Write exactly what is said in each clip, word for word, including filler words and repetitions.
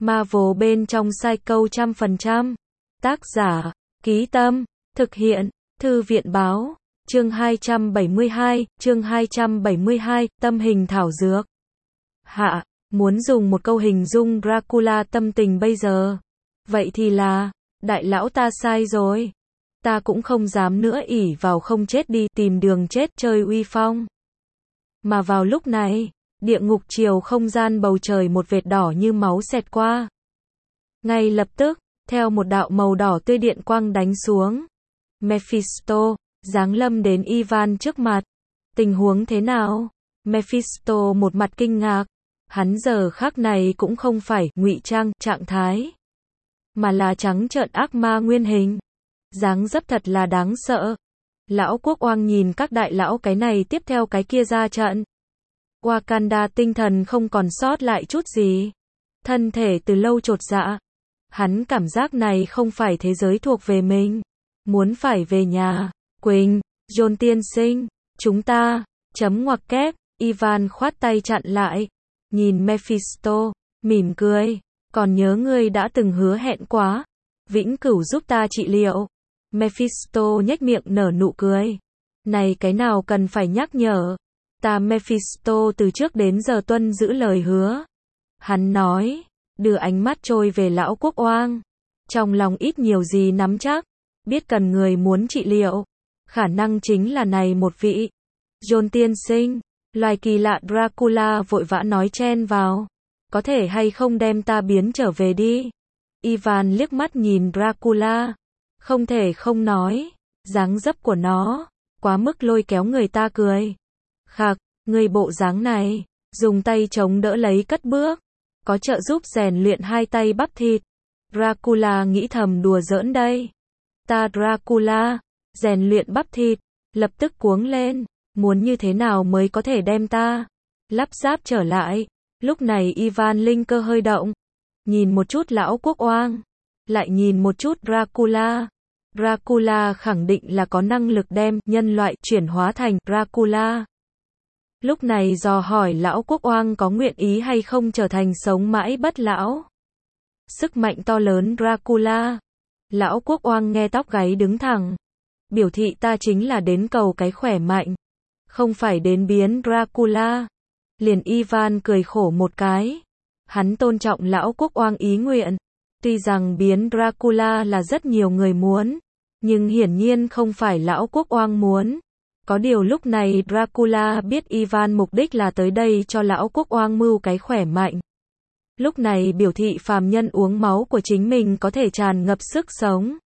Marvel bên trong Psycho trăm phần trăm. Tác giả, Ký Tâm, thực hiện, Thư viện báo, chương hai trăm bảy mươi hai, chương hai trăm bảy mươi hai, tâm hình thảo dược. Hạ, muốn dùng một câu hình dung Dracula tâm tình bây giờ. Vậy thì là, đại lão ta sai rồi. Ta cũng không dám nữa ỷ vào không chết đi tìm đường chết chơi uy phong. Mà vào lúc này, địa ngục chiều không gian bầu trời một vệt đỏ như máu xẹt qua. Ngay lập tức, theo một đạo màu đỏ tươi điện quang đánh xuống. Mephisto, giáng lâm đến Ivan trước mặt. Tình huống thế nào? Mephisto một mặt kinh ngạc. Hắn giờ khắc này cũng không phải ngụy trang trạng thái, mà là trắng trợn ác ma nguyên hình. Dáng dấp thật là đáng sợ. Lão Quốc Oang nhìn các đại lão cái này tiếp theo cái kia ra trận. Wakanda tinh thần không còn sót lại chút gì. Thân thể từ lâu chột dạ. Hắn cảm giác này không phải thế giới thuộc về mình. Muốn phải về nhà. Quỳnh, John tiên sinh, chúng ta, chấm ngoặc kép, Ivan khoát tay chặn lại. Nhìn Mephisto, mỉm cười. Còn nhớ ngươi đã từng hứa hẹn quá. Vĩnh cửu giúp ta trị liệu. Mephisto nhếch miệng nở nụ cười. Này cái nào cần phải nhắc nhở. Ta Mephisto từ trước đến giờ tuân giữ lời hứa. Hắn nói, đưa ánh mắt trôi về lão Quốc Oang. Trong lòng ít nhiều gì nắm chắc. Biết cần người muốn trị liệu. Khả năng chính là này một vị. John tiên sinh, loài kỳ lạ Dracula vội vã nói chen vào. Có thể hay không đem ta biến trở về đi. Ivan liếc mắt nhìn Dracula. Không thể không nói. Dáng dấp của nó, quá mức lôi kéo người ta cười. Khạc, người bộ dáng này, dùng tay chống đỡ lấy cất bước. Có trợ giúp rèn luyện hai tay bắp thịt. Dracula nghĩ thầm đùa giỡn đây. Ta Dracula, rèn luyện bắp thịt, lập tức cuống lên. Muốn như thế nào mới có thể đem ta lắp ráp trở lại. Lúc này Ivan linh cơ hơi động. Nhìn một chút lão Quốc Oang. Lại nhìn một chút Dracula. Dracula khẳng định là có năng lực đem nhân loại chuyển hóa thành Dracula. Lúc này dò hỏi lão Quốc Oang có nguyện ý hay không trở thành sống mãi bất lão. Sức mạnh to lớn Dracula. Lão Quốc Oang nghe tóc gáy đứng thẳng. Biểu thị ta chính là đến cầu cái khỏe mạnh. Không phải đến biến Dracula. Liền Ivan cười khổ một cái. Hắn tôn trọng lão Quốc Oang ý nguyện. Tuy rằng biến Dracula là rất nhiều người muốn. Nhưng hiển nhiên không phải lão Quốc Oang muốn. Có điều lúc này Dracula biết Ivan mục đích là tới đây cho lão Quốc Oang mưu cái khỏe mạnh. Lúc này biểu thị phàm nhân uống máu của chính mình có thể tràn ngập sức sống.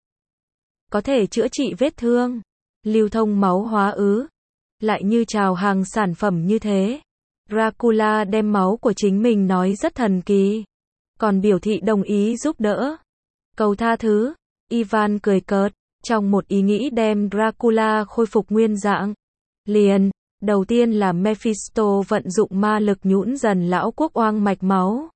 Có thể chữa trị vết thương. Lưu thông máu hóa ứ. Lại như chào hàng sản phẩm như thế. Dracula đem máu của chính mình nói rất thần kỳ. Còn biểu thị đồng ý giúp đỡ. Cầu tha thứ. Ivan cười cợt. Trong một ý nghĩ đem Dracula khôi phục nguyên dạng. Liền, đầu tiên là Mephisto vận dụng ma lực nhũn dần lão Quốc Oang mạch máu.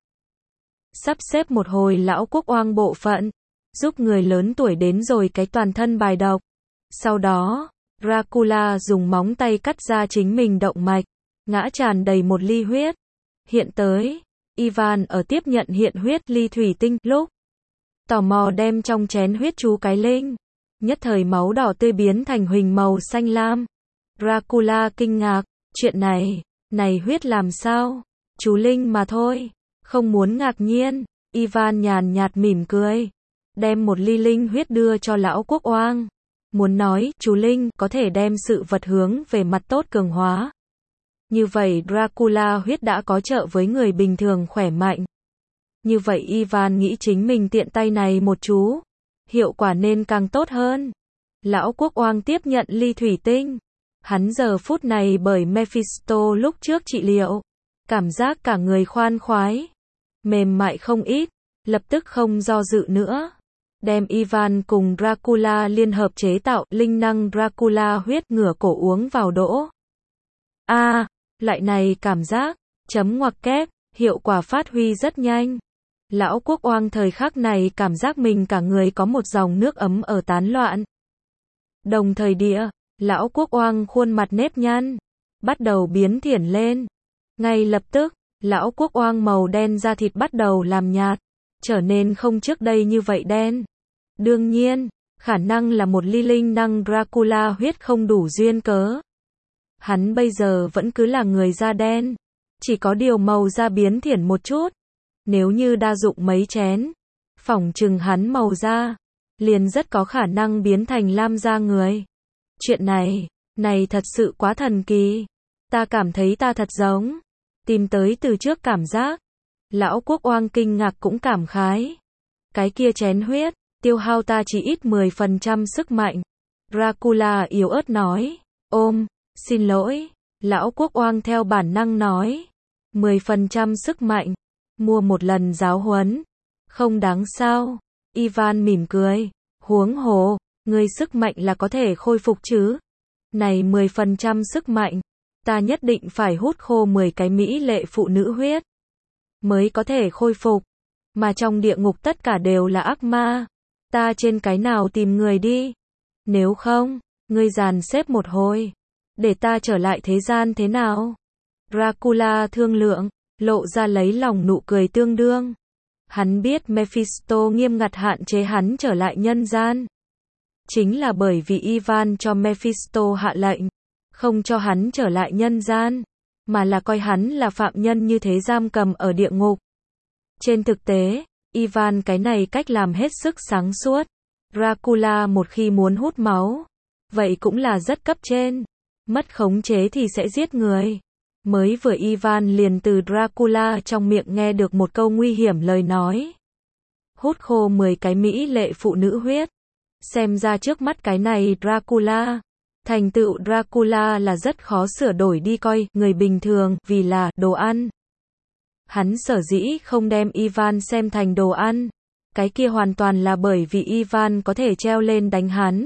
Sắp xếp một hồi lão Quốc Oang bộ phận. Giúp người lớn tuổi đến rồi cái toàn thân bài độc. Sau đó, Dracula dùng móng tay cắt ra chính mình động mạch. Ngã tràn đầy một ly huyết. Hiện tới, Ivan ở tiếp nhận hiện huyết ly thủy tinh lúc. Tò mò đem trong chén huyết chú cái linh. Nhất thời máu đỏ tươi biến thành huỳnh màu xanh lam. Dracula kinh ngạc, chuyện này, này huyết làm sao? Chú linh mà thôi, không muốn ngạc nhiên. Ivan nhàn nhạt mỉm cười, đem một ly linh huyết đưa cho lão Quốc Oang. Muốn nói, chú linh có thể đem sự vật hướng về mặt tốt cường hóa. Như vậy Dracula huyết đã có trợ với người bình thường khỏe mạnh. Như vậy Ivan nghĩ chính mình tiện tay này một chú. Hiệu quả nên càng tốt hơn. Lão Quốc Oang tiếp nhận ly thủy tinh. Hắn giờ phút này bởi Mephisto lúc trước trị liệu. Cảm giác cả người khoan khoái. Mềm mại không ít. Lập tức không do dự nữa. Đem Ivan cùng Dracula liên hợp chế tạo linh năng Dracula huyết ngửa cổ uống vào đỗ. A, à, loại này cảm giác. Chấm ngoặc kép. Hiệu quả phát huy rất nhanh. Lão Quốc Oang thời khắc này cảm giác mình cả người có một dòng nước ấm ở tán loạn. Đồng thời địa, lão Quốc Oang khuôn mặt nếp nhăn, bắt đầu biến thiển lên. Ngay lập tức, lão Quốc Oang màu đen da thịt bắt đầu làm nhạt. trở nên không trước đây như vậy đen. Đương nhiên, khả năng là một ly linh năng Dracula huyết không đủ duyên cớ. Hắn bây giờ vẫn cứ là người da đen, chỉ có điều màu da biến thiển một chút. Nếu như đa dụng mấy chén, phỏng chừng hắn màu da liền rất có khả năng biến thành lam da người. Chuyện này, này thật sự quá thần kỳ. Ta cảm thấy ta thật giống tìm tới từ trước cảm giác. Lão Quốc Oang kinh ngạc cũng cảm khái. Cái kia chén huyết, tiêu hao ta chỉ ít mười phần trăm sức mạnh. Dracula yếu ớt nói. Ôm, xin lỗi. Lão Quốc Oang theo bản năng nói. mười phần trăm sức mạnh. Mua một lần giáo huấn. Không đáng sao. Ivan mỉm cười. Huống hồ, người sức mạnh là có thể khôi phục chứ. Này mười phần trăm sức mạnh. Ta nhất định phải hút khô mười cái mỹ lệ phụ nữ huyết. Mới có thể khôi phục. Mà trong địa ngục tất cả đều là ác ma. Ta trên cái nào tìm người đi. Nếu không, ngươi dàn xếp một hồi. Để ta trở lại thế gian thế nào? Dracula thương lượng, lộ ra lấy lòng nụ cười tương đương. Hắn biết Mephisto nghiêm ngặt hạn chế hắn trở lại nhân gian. Chính là bởi vì Ivan cho Mephisto hạ lệnh, không cho hắn trở lại nhân gian, mà là coi hắn là phạm nhân như thế giam cầm ở địa ngục. Trên thực tế, Ivan cái này cách làm hết sức sáng suốt. Dracula một khi muốn hút máu, vậy cũng là rất cấp trên. Mất khống chế thì sẽ giết người. Mới vừa Ivan liền từ Dracula trong miệng nghe được một câu nguy hiểm lời nói. Hút khô mười cái mỹ lệ phụ nữ huyết. Xem ra trước mắt cái này Dracula, thành tựu Dracula là rất khó sửa đổi đi coi người bình thường vì là đồ ăn. Hắn sở dĩ không đem Ivan xem thành đồ ăn, cái kia hoàn toàn là bởi vì Ivan có thể treo lên đánh hắn.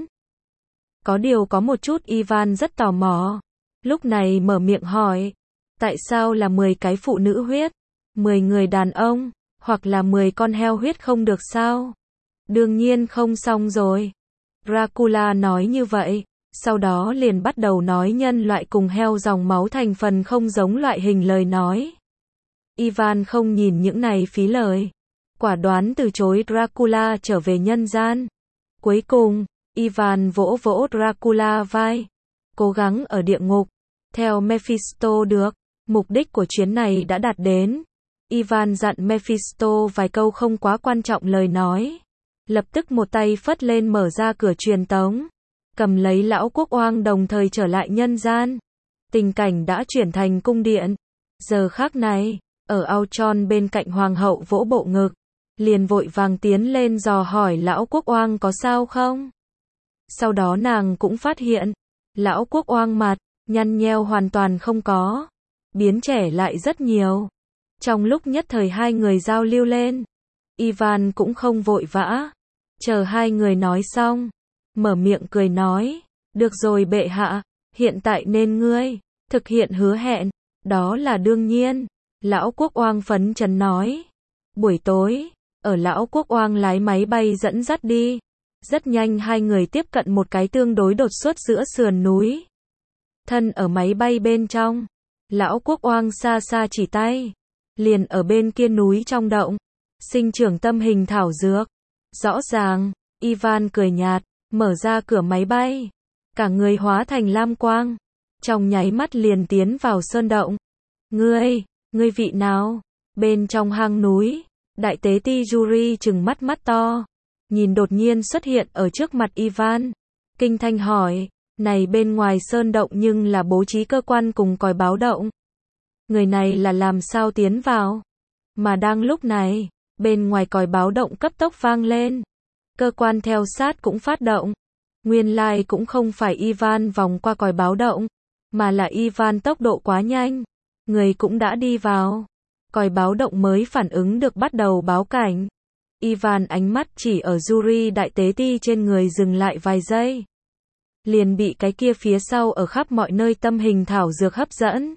Có điều có một chút Ivan rất tò mò, lúc này mở miệng hỏi, tại sao là mười cái phụ nữ huyết, mười người đàn ông, hoặc là mười con heo huyết không được sao? Đương nhiên không xong rồi. Dracula nói như vậy, sau đó liền bắt đầu nói nhân loại cùng heo dòng máu thành phần không giống loại hình lời nói. Ivan không nhìn những này phí lời, quả đoán từ chối Dracula trở về nhân gian. Cuối cùng, Ivan vỗ vỗ Dracula vai, cố gắng ở địa ngục, theo Mephisto được, mục đích của chuyến này đã đạt đến. Ivan dặn Mephisto vài câu không quá quan trọng lời nói, lập tức một tay phất lên mở ra cửa truyền tống, cầm lấy lão Quốc Oang đồng thời trở lại nhân gian. Tình cảnh đã chuyển thành cung điện. Giờ khắc này, ở Auchon bên cạnh hoàng hậu vỗ bộ ngực, liền vội vàng tiến lên dò hỏi lão Quốc Oang có sao không. Sau đó nàng cũng phát hiện, lão Quốc Oang mặt, nhăn nheo hoàn toàn không có, biến trẻ lại rất nhiều. Trong lúc nhất thời hai người giao lưu lên, Ivan cũng không vội vã, chờ hai người nói xong, mở miệng cười nói, được rồi bệ hạ, hiện tại nên ngươi thực hiện hứa hẹn, đó là đương nhiên. Lão Quốc Oang phấn chấn nói. Buổi tối, ở lão Quốc Oang lái máy bay dẫn dắt đi. Rất nhanh hai người tiếp cận một cái tương đối đột xuất giữa sườn núi. Thân ở máy bay bên trong, lão Quốc Oang xa xa chỉ tay, liền ở bên kia núi trong động, sinh trưởng tâm hình thảo dược. Rõ ràng, Ivan cười nhạt, mở ra cửa máy bay, cả người hóa thành lam quang, trong nháy mắt liền tiến vào sơn động. Ngươi, ngươi vị nào? Bên trong hang núi, đại tế ti Yuri trừng mắt mắt to, nhìn đột nhiên xuất hiện ở trước mặt Ivan, kinh thanh hỏi, này bên ngoài sơn động nhưng là bố trí cơ quan cùng còi báo động. Người này là làm sao tiến vào? Mà đang lúc này, bên ngoài còi báo động cấp tốc vang lên, cơ quan theo sát cũng phát động. Nguyên lai cũng không phải Ivan vòng qua còi báo động, mà là Ivan tốc độ quá nhanh, người cũng đã đi vào. Còi báo động mới phản ứng được bắt đầu báo cảnh. Ivan ánh mắt chỉ ở Yuri đại tế ti trên người dừng lại vài giây, liền bị cái kia phía sau ở khắp mọi nơi tâm hình thảo dược hấp dẫn.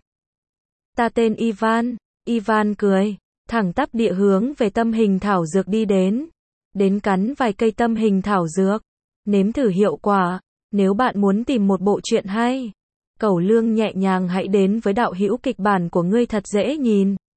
Ta tên Ivan. Ivan cười, thẳng tắp địa hướng về tâm hình thảo dược đi đến, đến cắn vài cây tâm hình thảo dược, nếm thử hiệu quả. Nếu bạn muốn tìm một bộ truyện hay, cẩu lương nhẹ nhàng hãy đến với đạo hữu kịch bản của ngươi thật dễ nhìn.